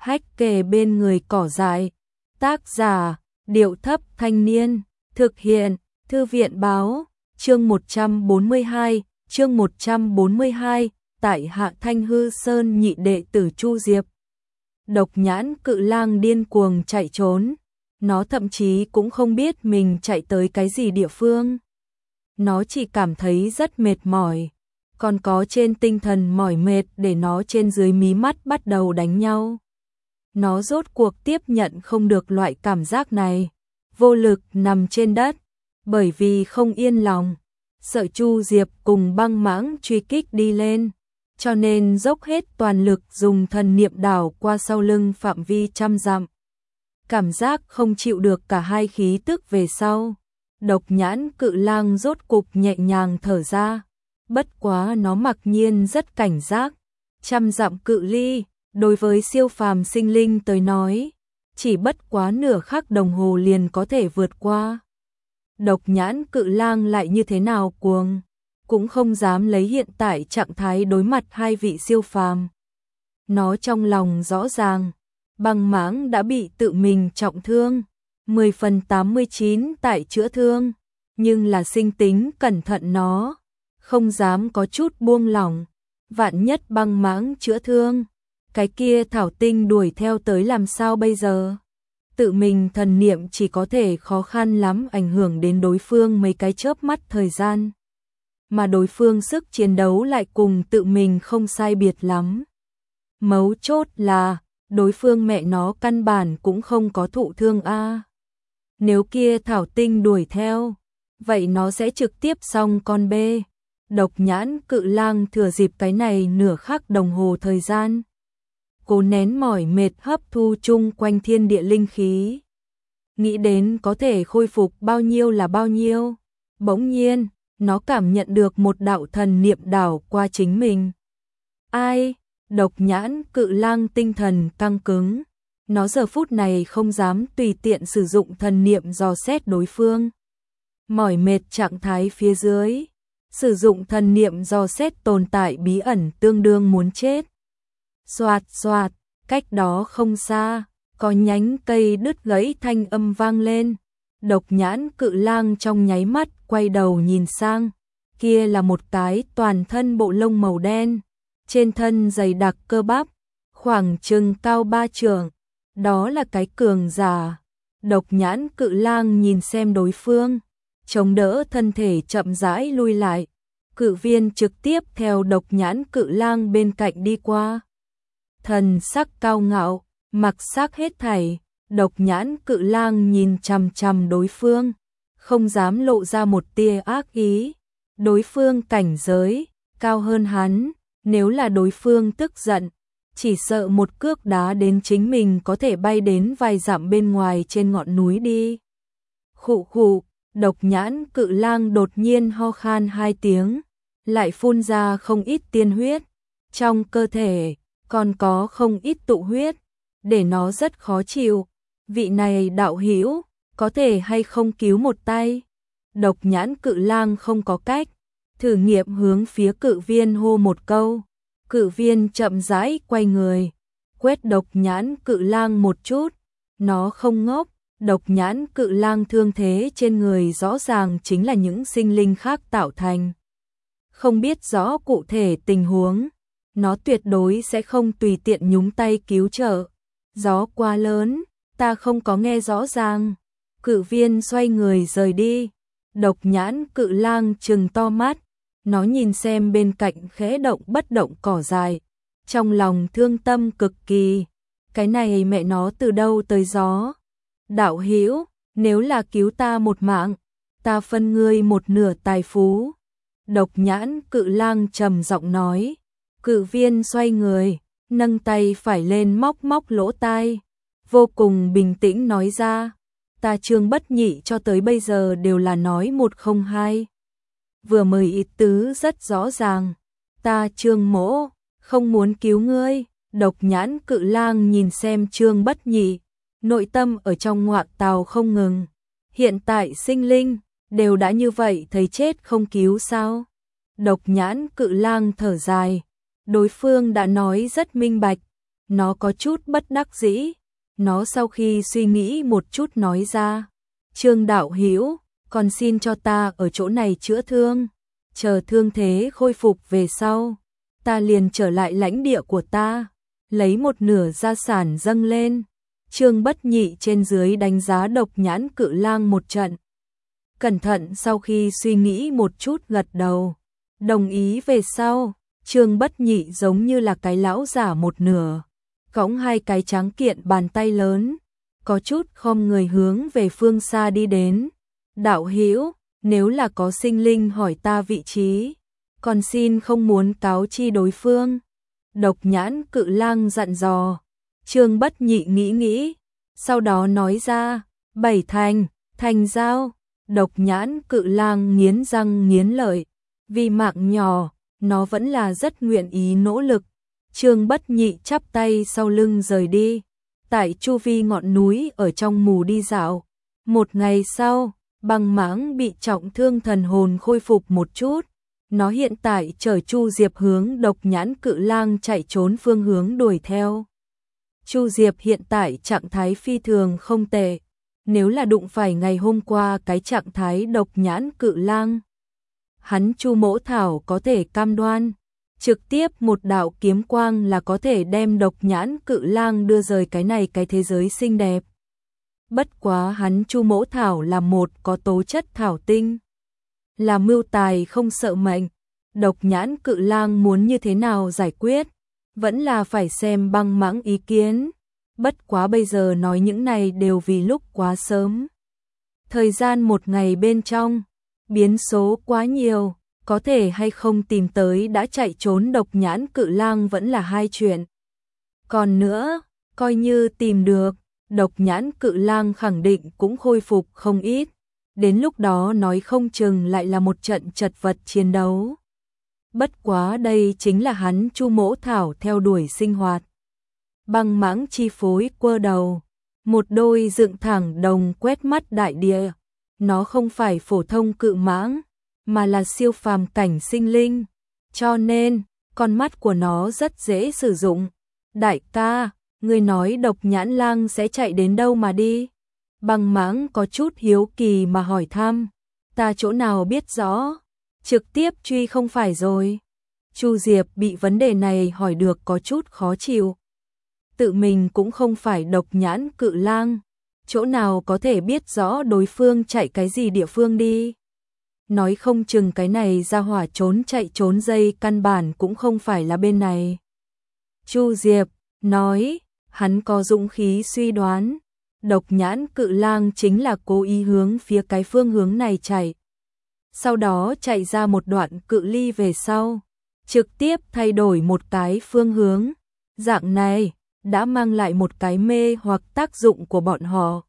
hách kề bên người cỏ dại. Tác giả, Điệu Thấp Thanh Niên. Thực hiện, Thư viện Báo. Chương 142, tại Hạ Thanh Hư Sơn nhị đệ tử Chu Diệp. Độc nhãn cự lang điên cuồng chạy trốn. Nó thậm chí cũng không biết mình chạy tới cái gì địa phương. Nó chỉ cảm thấy rất mệt mỏi. Còn có trên tinh thần mỏi mệt để nó trên dưới mí mắt bắt đầu đánh nhau. Nó rốt cuộc tiếp nhận không được loại cảm giác này. Vô lực nằm trên đất. Bởi vì không yên lòng. Sợ Chu Diệp cùng Băng Mãng truy kích đi lên. Cho nên dốc hết toàn lực dùng thần niệm đảo qua sau lưng phạm vi 100 dặm. Cảm giác không chịu được cả hai khí tức về sau. Độc nhãn cự lang rốt cục nhẹ nhàng thở ra. Bất quá nó mặc nhiên rất cảnh giác. 100 dặm cự ly, đối với siêu phàm sinh linh tới nói, chỉ bất quá nửa khắc đồng hồ liền có thể vượt qua. Độc nhãn cự lang lại như thế nào cuồng, cũng không dám lấy hiện tại trạng thái đối mặt hai vị siêu phàm. Nó trong lòng rõ ràng, Băng Mãng đã bị tự mình trọng thương, 10/89 tại chữa thương, nhưng là sinh tính cẩn thận nó, không dám có chút buông lỏng. Vạn nhất Băng Mãng chữa thương, cái kia thảo tinh đuổi theo tới làm sao bây giờ? Tự mình thần niệm chỉ có thể khó khăn lắm ảnh hưởng đến đối phương mấy cái chớp mắt thời gian. Mà đối phương sức chiến đấu lại cùng tự mình không sai biệt lắm. Mấu chốt là, đối phương mẹ nó căn bản cũng không có thụ thương a. Nếu kia thảo tinh đuổi theo, vậy nó sẽ trực tiếp xong con bê. Độc nhãn cự lang thừa dịp cái này nửa khắc đồng hồ thời gian. Cố nén mỏi mệt hấp thu chung quanh thiên địa linh khí. Nghĩ đến có thể khôi phục bao nhiêu là bao nhiêu. Bỗng nhiên, nó cảm nhận được một đạo thần niệm đảo qua chính mình. Ai? Độc nhãn cự lang tinh thần căng cứng. Nó giờ phút này không dám tùy tiện sử dụng thần niệm dò xét đối phương. Mỏi mệt trạng thái phía dưới. Sử dụng thần niệm dò xét tồn tại bí ẩn tương đương muốn chết. Xoạt xoạt, cách đó không xa, có nhánh cây đứt gãy thanh âm vang lên. Độc nhãn cự lang trong nháy mắt quay đầu nhìn sang, kia là một cái toàn thân bộ lông màu đen, trên thân dày đặc cơ bắp, khoảng chừng cao 3 trượng, đó là cái cường giả. Độc nhãn cự lang nhìn xem đối phương, chống đỡ thân thể chậm rãi lui lại. Cự viên trực tiếp theo độc nhãn cự lang bên cạnh đi qua. Thần sắc cao ngạo, mặc sắc hết thảy, độc nhãn cự lang nhìn chằm chằm đối phương, không dám lộ ra một tia ác ý. Đối phương cảnh giới cao hơn hắn, nếu là đối phương tức giận, chỉ sợ một cước đá đến chính mình có thể bay đến vài dặm bên ngoài trên ngọn núi đi. Khụ khụ, độc nhãn cự lang đột nhiên ho khan 2 tiếng, lại phun ra không ít tiên huyết, trong cơ thể còn có không ít tụ huyết, để nó rất khó chịu. Vị này đạo hữu, có thể hay không cứu một tay? Độc nhãn cự lang không có cách, thử nghiệm hướng phía cự viên hô một câu. Cự viên chậm rãi quay người, quét độc nhãn cự lang một chút. Nó không ngốc, độc nhãn cự lang thương thế trên người rõ ràng chính là những sinh linh khác tạo thành. Không biết rõ cụ thể tình huống, nó tuyệt đối sẽ không tùy tiện nhúng tay cứu trợ. Gió quá lớn, ta không có nghe rõ ràng. Cự viên xoay người rời đi. Độc nhãn cự lang trừng to mắt, nó nhìn xem bên cạnh khẽ động bất động cỏ dài, trong lòng thương tâm cực kỳ. Cái này mẹ nó từ đâu tới gió? Đạo hữu, nếu là cứu ta một mạng, ta phân ngươi một nửa tài phú. Độc nhãn cự lang trầm giọng nói. Cự viên xoay người, nâng tay phải lên móc móc lỗ tai, vô cùng bình tĩnh nói ra. Ta Trương Bất Nhị cho tới bây giờ đều là nói một không hai. Vừa mới ý tứ rất rõ ràng. Ta Trương Mỗ, không muốn cứu ngươi. Độc nhãn cự lang nhìn xem Trương Bất Nhị, nội tâm ở trong ngoạc tàu không ngừng. Hiện tại sinh linh, đều đã như vậy thấy chết không cứu sao? Độc nhãn cự lang thở dài. Đối phương đã nói rất minh bạch, Nó có chút bất đắc dĩ. Nó sau khi suy nghĩ một chút nói ra. Trương đạo hữu, còn xin cho ta ở chỗ này chữa thương. Chờ thương thế khôi phục về sau. Ta liền trở lại lãnh địa của ta. Lấy một nửa gia sản dâng lên. Trương Bất Nhị trên dưới đánh giá Độc Nhãn Cự Lang một trận. Cẩn thận sau khi suy nghĩ một chút gật đầu. Đồng ý về sau. Trương Bất Nhị giống như là cái lão giả một nửa. Cõng hai cái tráng kiện bàn tay lớn. Có chút khom người hướng về phương xa đi đến. Đạo hữu, nếu là có sinh linh hỏi ta vị trí, còn xin không muốn cáo chi đối phương. Độc Nhãn Cự Lang dặn dò. Trương Bất Nhị nghĩ nghĩ, sau đó nói ra, 7 thành giao. Độc Nhãn Cự Lang nghiến răng nghiến lợi, vì mạng nhỏ, nó vẫn là rất nguyện ý nỗ lực. Trương Bất Nhị chắp tay sau lưng rời đi, tại chu vi ngọn núi ở trong mù đi dạo. Một ngày sau, Băng Mãng bị trọng thương thần hồn khôi phục một chút. Nó hiện tại chở Chu Diệp hướng Độc Nhãn Cự Lang chạy trốn phương hướng đuổi theo. Chu Diệp hiện tại trạng thái phi thường không tệ. Nếu là đụng phải ngày hôm qua cái trạng thái Độc Nhãn Cự Lang, hắn Chu Mỗ Thảo có thể cam đoan, trực tiếp một đạo kiếm quang là có thể đem Độc Nhãn Cự Lang đưa rời cái thế giới xinh đẹp. Bất quá hắn Chu Mỗ Thảo là một có tố chất thảo tinh, là mưu tài không sợ mệnh. Độc Nhãn Cự Lang muốn như thế nào giải quyết, vẫn là phải xem Băng Mãng ý kiến. Bất quá bây giờ nói những này đều vì lúc quá sớm. Thời gian một ngày bên trong, biến số quá nhiều, có thể hay không tìm tới đã chạy trốn Độc Nhãn Cự Lang vẫn là hai chuyện. Còn nữa, coi như tìm được, Độc Nhãn Cự Lang khẳng định cũng khôi phục không ít. Đến lúc đó nói không chừng lại là một trận chật vật chiến đấu. Bất quá đây chính là hắn Chu Mỗ Thảo theo đuổi sinh hoạt. Băng Mãng chi phối quơ đầu, một đôi dựng thẳng đồng quét mắt đại địa. Nó không phải phổ thông cự mãng, mà là siêu phàm cảnh sinh linh, cho nên con mắt của nó rất dễ sử dụng. Đại ca, ngươi nói Độc Nhãn Lang sẽ chạy đến đâu mà đi? Băng Mãng có chút hiếu kỳ mà hỏi thăm. Ta chỗ nào biết rõ, trực tiếp truy không phải rồi. Chu Diệp bị vấn đề này hỏi được có chút khó chịu. Tự mình cũng không phải Độc Nhãn Cự Lang, chỗ nào có thể biết rõ đối phương chạy cái gì địa phương đi. Nói không chừng cái này ra hỏa chạy trốn dây căn bản cũng không phải là bên này. Chu Diệp nói, hắn có dũng khí suy đoán, Độc Nhãn Cự Lang chính là cố ý hướng phía cái phương hướng này chạy. Sau đó chạy ra một đoạn cự ly về sau, trực tiếp thay đổi một cái phương hướng. Dạng này đã mang lại một cái mê hoặc tác dụng của bọn họ,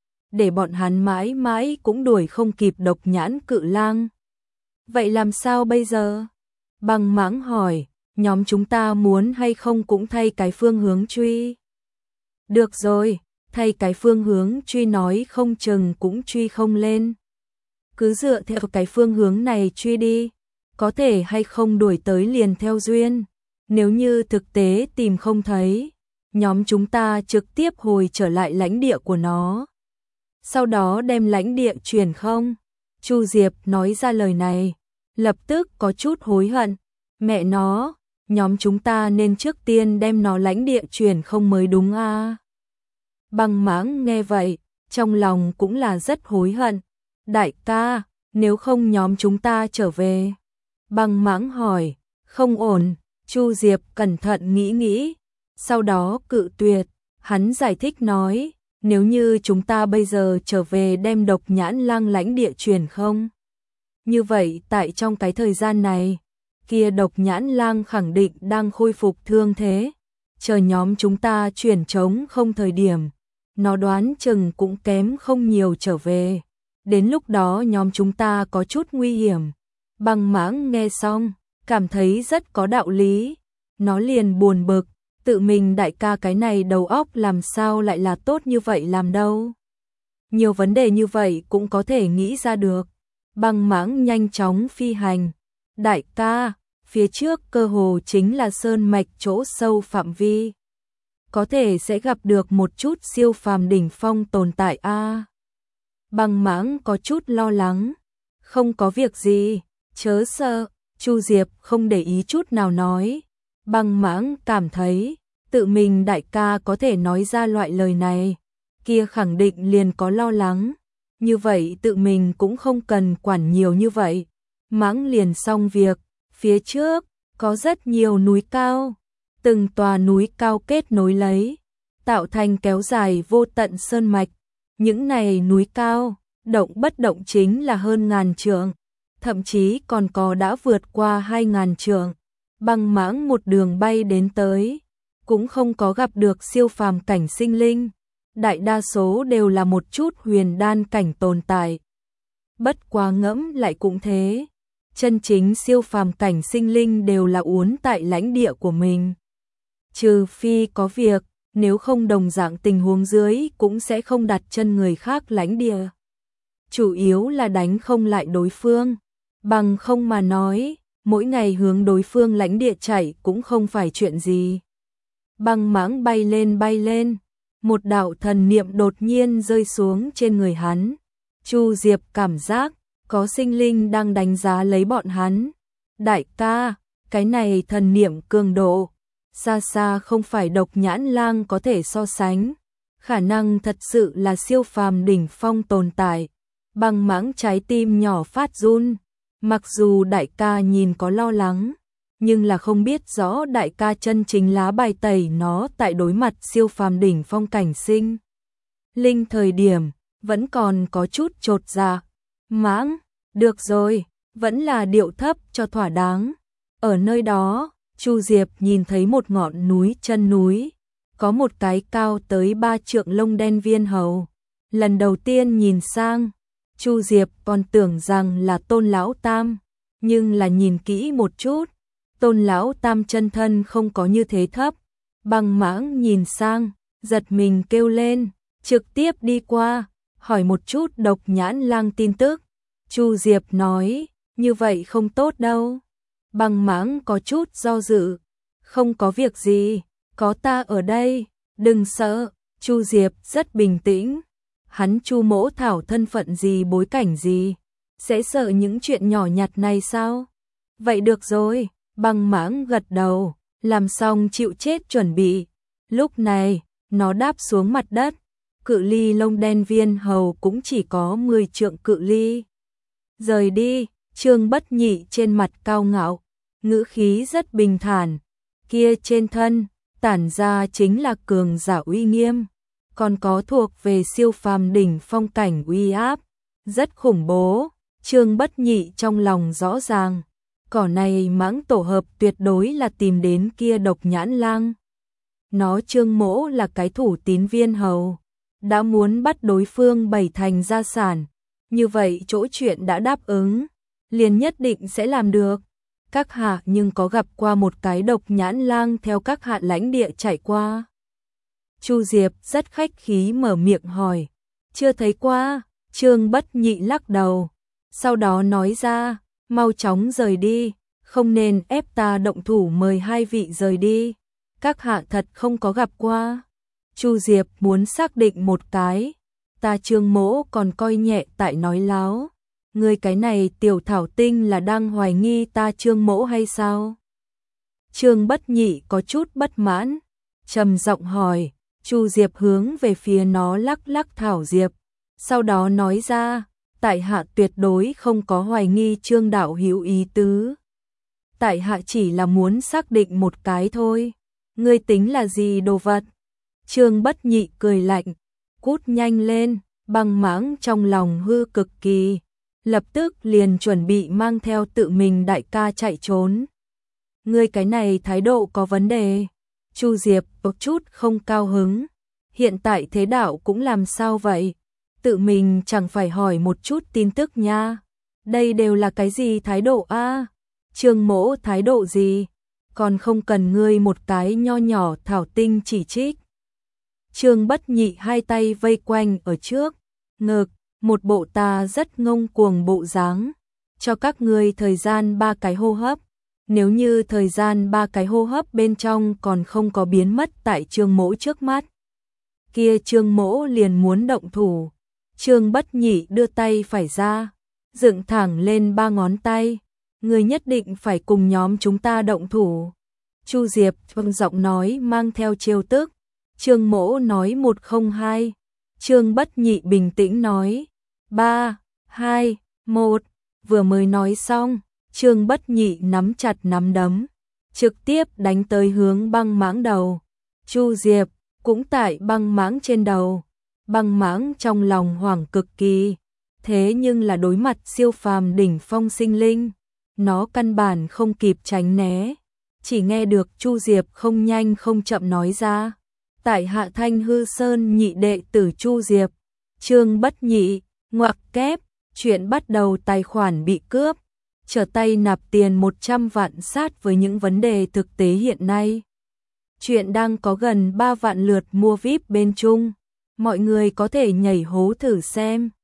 để bọn hắn mãi mãi cũng đuổi không kịp Độc Nhãn Cự Lang. Vậy làm sao bây giờ? Băng Mãng hỏi, nhóm chúng ta muốn hay không cũng thay cái phương hướng truy? Được rồi, thay cái phương hướng truy nói không chừng cũng truy không lên. Cứ dựa theo cái phương hướng này truy đi, có thể hay không đuổi tới liền theo duyên. Nếu như thực tế tìm không thấy, nhóm chúng ta trực tiếp hồi trở lại lãnh địa của nó. Sau đó đem lãnh địa chuyển không? Chu Diệp nói ra lời này, lập tức có chút hối hận. Mẹ nó, nhóm chúng ta nên trước tiên đem nó lãnh địa chuyển không mới đúng à? Băng Mãng nghe vậy, trong lòng cũng là rất hối hận. Đại ca, nếu không nhóm chúng ta trở về. Băng Mãng hỏi, không ổn. Chu Diệp cẩn thận nghĩ nghĩ, sau đó cự tuyệt. Hắn giải thích nói, nếu như chúng ta bây giờ trở về đem Độc Nhãn Lang lãnh địa chuyển không? Như vậy tại trong cái thời gian này, kia Độc Nhãn Lang khẳng định đang khôi phục thương thế. Chờ nhóm chúng ta chuyển trống không thời điểm, nó đoán chừng cũng kém không nhiều trở về. Đến lúc đó nhóm chúng ta có chút nguy hiểm. Băng Mãng nghe xong, cảm thấy rất có đạo lý. Nó liền buồn bực, tự mình đại ca cái này đầu óc làm sao lại là tốt như vậy làm đâu. Nhiều vấn đề như vậy cũng có thể nghĩ ra được. Băng Mãng nhanh chóng phi hành. Đại ca, phía trước cơ hồ chính là sơn mạch chỗ sâu phạm vi. có thể sẽ gặp được một chút siêu phàm đỉnh phong tồn tại a. Băng Mãng có chút lo lắng. Không có việc gì, chớ sợ, Chu Diệp không để ý chút nào nói. Băng Mãng cảm thấy, tự mình đại ca có thể nói ra loại lời này, kia khẳng định liền có lo lắng. Như vậy tự mình cũng không cần quản nhiều như vậy. Mãng liền xong việc, phía trước, có rất nhiều núi cao. Từng tòa núi cao kết nối lấy, tạo thành kéo dài vô tận sơn mạch. Những này núi cao, động bất động chính là hơn ngàn trượng, thậm chí còn có đã vượt qua 2000 trượng. Băng Mãng một đường bay đến tới, cũng không có gặp được siêu phàm cảnh sinh linh, đại đa số đều là một chút huyền đan cảnh tồn tại. Bất quá ngẫm lại cũng thế, chân chính siêu phàm cảnh sinh linh đều là uốn tại lãnh địa của mình. Trừ phi có việc, nếu không đồng dạng tình huống dưới cũng sẽ không đặt chân người khác lãnh địa. Chủ yếu là đánh không lại đối phương, bằng không mà nói, mỗi ngày hướng đối phương lãnh địa chạy cũng không phải chuyện gì. Băng Mãng bay lên, một đạo thần niệm đột nhiên rơi xuống trên người hắn. Chu Diệp cảm giác có sinh linh đang đánh giá lấy bọn hắn. Đại ca, cái này thần niệm cường độ, xa xa không phải Độc Nhãn Lang có thể so sánh. Khả năng thật sự là siêu phàm đỉnh phong tồn tại. Băng Mãng trái tim nhỏ phát run. Mặc dù đại ca nhìn có lo lắng, nhưng là không biết rõ đại ca chân chính lá bài tẩy nó tại đối mặt siêu phàm đỉnh phong cảnh sinh linh thời điểm, vẫn còn có chút chột dạ. Mãng, được rồi, vẫn là điệu thấp cho thỏa đáng. Ở nơi đó, Chu Diệp nhìn thấy một ngọn núi chân núi, có một cái cao tới 3 trượng lông đen viên hầu. Lần đầu tiên nhìn sang, Chu Diệp còn tưởng rằng là Tôn Lão Tam, nhưng là nhìn kỹ một chút, Tôn Lão Tam chân thân không có như thế thấp. Băng Mãng nhìn sang, giật mình kêu lên, trực tiếp đi qua, hỏi một chút Độc Nhãn Lang tin tức. Chu Diệp nói, như vậy không tốt đâu. Băng Mãng có chút do dự, không có việc gì, có ta ở đây, đừng sợ. Chu Diệp rất bình tĩnh. Hắn Chu Mỗ Thảo thân phận gì bối cảnh gì, sẽ sợ những chuyện nhỏ nhặt này sao? Vậy được rồi, Băng Mãng gật đầu, làm xong chịu chết chuẩn bị. Lúc này, nó đáp xuống mặt đất, cự ly lông đen viên hầu cũng chỉ có 10 trượng cự ly. Rời đi, Trương Bất Nhị trên mặt cao ngạo, ngữ khí rất bình thản, kia trên thân, tản ra chính là cường giả uy nghiêm. Còn có thuộc về siêu phàm đỉnh phong cảnh uy áp, rất khủng bố. Trương Bất Nhị trong lòng rõ ràng, cỏ này Mãng tổ hợp tuyệt đối là tìm đến kia Độc Nhãn Lang. Nó Trương Mỗ là cái thủ tín viên hầu, đã muốn bắt đối phương 7 thành gia sản, như vậy chỗ chuyện đã đáp ứng, liền nhất định sẽ làm được. Các hạ nhưng có gặp qua một cái Độc Nhãn Lang theo các hạ lãnh địa chạy qua? Chu Diệp rất khách khí mở miệng hỏi. Chưa thấy qua. Trương Bất Nhị lắc đầu, sau đó nói ra, mau chóng rời đi, không nên ép ta động thủ, mời hai vị rời đi. Các hạ thật không có gặp qua. Chu Diệp muốn xác định một cái, ta Trương Mỗ còn coi nhẹ tại nói láo. Người cái này tiểu thảo tinh là đang hoài nghi ta Trương Mỗ hay sao? Trương Bất Nhị có chút bất mãn, trầm giọng hỏi. Chu Diệp hướng về phía nó lắc lắc thảo diệp, sau đó nói ra, tại hạ tuyệt đối không có hoài nghi Trương đạo hữu ý tứ. Tại hạ chỉ là muốn xác định một cái thôi. Ngươi tính là gì đồ vật? Trương Bất Nhị cười lạnh, cút nhanh lên. Băng Mãng trong lòng hư cực kỳ, lập tức liền chuẩn bị mang theo tự mình đại ca chạy trốn. Ngươi cái này thái độ có vấn đề. Chu Diệp có chút không cao hứng. Hiện tại thế đạo cũng làm sao vậy? Tự mình chẳng phải hỏi một chút tin tức nha. Đây đều là cái gì thái độ a? Trương Mỗ thái độ gì? Còn không cần ngươi một cái nho nhỏ thảo tinh chỉ trích. Trương Bất Nhị hai tay vây quanh ở trước ngực, một bộ ta rất ngông cuồng bộ dáng. Cho các ngươi thời gian 3 cái hô hấp, Nếu như thời gian 3 cái hô hấp bên trong còn không có biến mất tại Trương Mỗ trước mắt, kia Trương Mỗ liền muốn động thủ. Trương Bất Nhị đưa tay phải ra, dựng thẳng lên 3 ngón tay, người nhất định phải cùng nhóm chúng ta động thủ. Chu Diệp giọng nói mang theo trêu tức. Trương Mỗ nói 1 không 2. Trương Bất Nhị bình tĩnh nói 3, 2, 1. Vừa mới nói xong, Trương Bất Nhị nắm chặt nắm đấm, trực tiếp đánh tới hướng Băng Mãng đầu. Chu Diệp cũng tại Băng Mãng trên đầu. Băng Mãng trong lòng hoảng cực kỳ, thế nhưng là đối mặt siêu phàm đỉnh phong sinh linh, nó căn bản không kịp tránh né, chỉ nghe được Chu Diệp không nhanh không chậm nói ra: tại hạ Thanh Hư Sơn nhị đệ tử Chu Diệp. Trương Bất Nhị ngoặc kép, chuyện bắt đầu tài khoản bị cướp, trở tay nạp tiền 100 vạn sát với những vấn đề thực tế hiện nay. Chuyện đang có gần 3 vạn lượt mua VIP bên Trung, mọi người có thể nhảy hố thử xem.